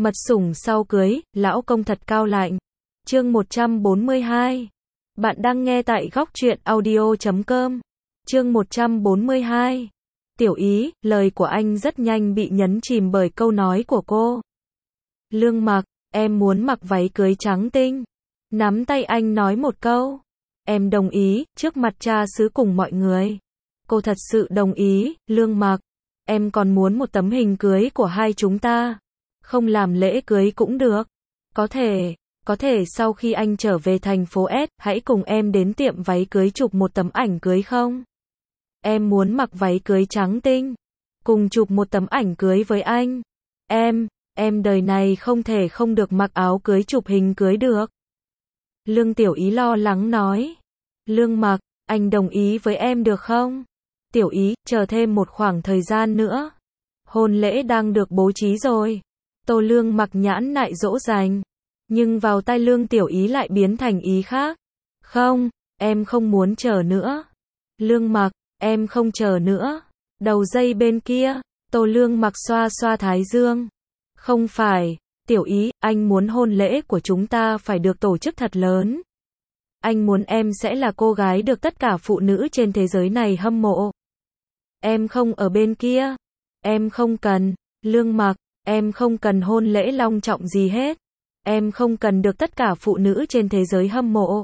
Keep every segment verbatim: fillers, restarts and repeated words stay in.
Mật sủng sau cưới, lão công thật cao lạnh. Chương một trăm bốn mươi hai. Bạn đang nghe tại góc truyện audio chấm com. Chương một trăm bốn mươi hai. Tiểu Ý, lời của anh rất nhanh bị nhấn chìm bởi câu nói của cô. Lương Mặc, em muốn mặc váy cưới trắng tinh. Nắm tay anh nói một câu. Em đồng ý, trước mặt cha xứ cùng mọi người. Cô thật sự đồng ý, Lương Mặc. Em còn muốn một tấm hình cưới của hai chúng ta. Không làm lễ cưới cũng được. Có thể, có thể sau khi anh trở về thành phố S, hãy cùng em đến tiệm váy cưới chụp một tấm ảnh cưới không? Em muốn mặc váy cưới trắng tinh. Cùng chụp một tấm ảnh cưới với anh. Em, em đời này không thể không được mặc áo cưới chụp hình cưới được. Lương Tiểu Ý lo lắng nói. Lương Mặc, anh đồng ý với em được không? Tiểu Ý, chờ thêm một khoảng thời gian nữa. Hôn lễ đang được bố trí rồi. Tô Lương Mặc nhãn nại dỗ dành. Nhưng vào tai Lương Tiểu Ý lại biến thành ý khác. Không, em không muốn chờ nữa. Lương Mặc, em không chờ nữa. Đầu dây bên kia, Tô Lương Mặc xoa xoa thái dương. Không phải, Tiểu Ý, anh muốn hôn lễ của chúng ta phải được tổ chức thật lớn. Anh muốn em sẽ là cô gái được tất cả phụ nữ trên thế giới này hâm mộ. Em không ở bên kia. Em không cần, Lương Mặc, em không cần hôn lễ long trọng gì hết. Em không cần được tất cả phụ nữ trên thế giới hâm mộ.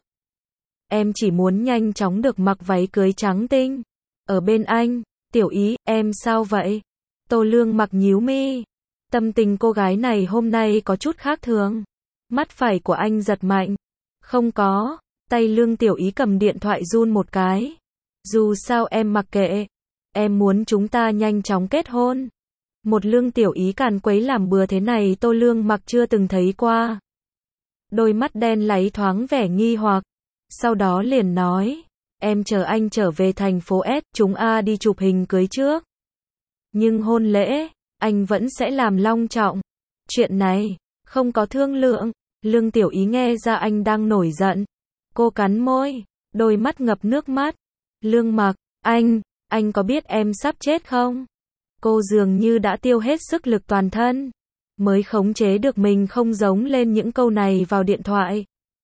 Em chỉ muốn nhanh chóng được mặc váy cưới trắng tinh. Ở bên anh, Tiểu Ý, em sao vậy? Tô Lương Mặc nhíu mi. Tâm tình cô gái này hôm nay có chút khác thường. Mắt phải của anh giật mạnh. Không có, tay Lương Tiểu Ý cầm điện thoại run một cái. Dù sao em mặc kệ. Em muốn chúng ta nhanh chóng kết hôn. Một Lương Tiểu Ý càn quấy làm bừa thế này Tô Lương Mặc chưa từng thấy qua. Đôi mắt đen láy thoáng vẻ nghi hoặc. Sau đó liền nói. Em chờ anh trở về thành phố S, chúng ta đi chụp hình cưới trước. Nhưng hôn lễ, anh vẫn sẽ làm long trọng. Chuyện này, không có thương lượng. Lương Tiểu Ý nghe ra anh đang nổi giận. Cô cắn môi, đôi mắt ngập nước mắt. Lương Mặc, anh, anh có biết em sắp chết không? Cô dường như đã tiêu hết sức lực toàn thân. Mới khống chế được mình không giống lên những câu này vào điện thoại.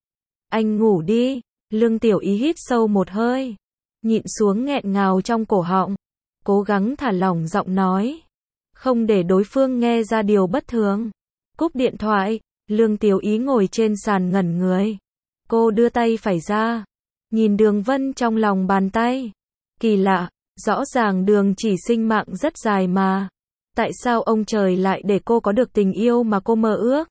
Anh ngủ đi. Lương Tiểu Ý hít sâu một hơi. Nhịn xuống nghẹn ngào trong cổ họng. Cố gắng thả lỏng giọng nói. Không để đối phương nghe ra điều bất thường. Cúp điện thoại, Lương Tiểu Ý ngồi trên sàn ngẩn người. Cô đưa tay phải ra. Nhìn đường vân trong lòng bàn tay. Kỳ lạ, rõ ràng đường chỉ sinh mạng rất dài mà. Tại sao ông trời lại để cô có được tình yêu mà cô mơ ước?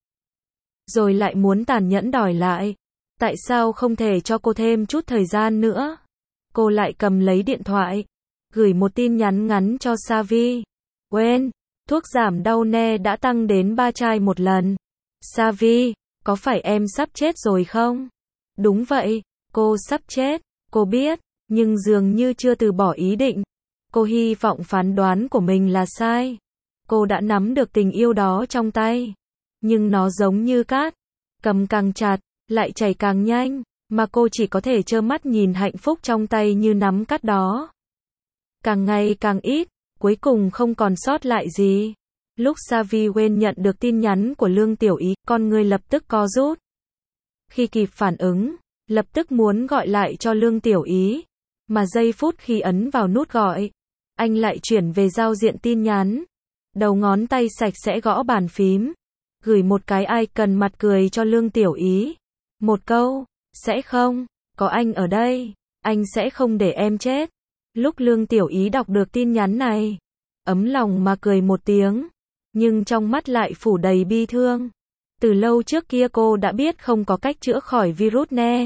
Rồi lại muốn tàn nhẫn đòi lại. Tại sao không thể cho cô thêm chút thời gian nữa? Cô lại cầm lấy điện thoại. Gửi một tin nhắn ngắn cho Savi. Quên, thuốc giảm đau ne đã tăng đến ba chai một lần. Savi, có phải em sắp chết rồi không? Đúng vậy, cô sắp chết. Cô biết, nhưng dường như chưa từ bỏ ý định. Cô hy vọng phán đoán của mình là sai. Cô đã nắm được tình yêu đó trong tay. Nhưng nó giống như cát. Cầm càng chặt, lại chảy càng nhanh. Mà cô chỉ có thể trơ mắt nhìn hạnh phúc trong tay như nắm cát đó. Càng ngày càng ít, cuối cùng không còn sót lại gì. Lúc Savi Wen nhận được tin nhắn của Lương Tiểu Ý, con người lập tức co rút. Khi kịp phản ứng, lập tức muốn gọi lại cho Lương Tiểu Ý. Mà giây phút khi ấn vào nút gọi, anh lại chuyển về giao diện tin nhắn. Đầu ngón tay sạch sẽ gõ bàn phím. Gửi một cái icon mặt cười cho Lương Tiểu Ý. Một câu, sẽ không, có anh ở đây, anh sẽ không để em chết. Lúc Lương Tiểu Ý đọc được tin nhắn này, ấm lòng mà cười một tiếng. Nhưng trong mắt lại phủ đầy bi thương. Từ lâu trước kia cô đã biết không có cách chữa khỏi virus ne.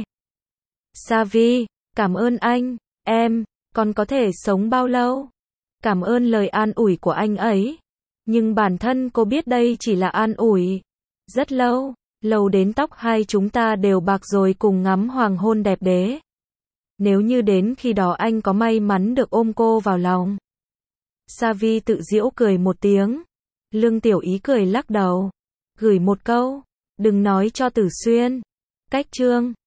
Savi, cảm ơn anh, em, còn có thể sống bao lâu? Cảm ơn lời an ủi của anh ấy. Nhưng bản thân cô biết đây chỉ là an ủi. Rất lâu, lâu đến tóc hai chúng ta đều bạc rồi cùng ngắm hoàng hôn đẹp đẽ. Nếu như đến khi đó anh có may mắn được ôm cô vào lòng. Savi tự giễu cười một tiếng. Lương Tiểu Ý cười lắc đầu. Gửi một câu. Đừng nói cho Tử Xuyên. Cách chương.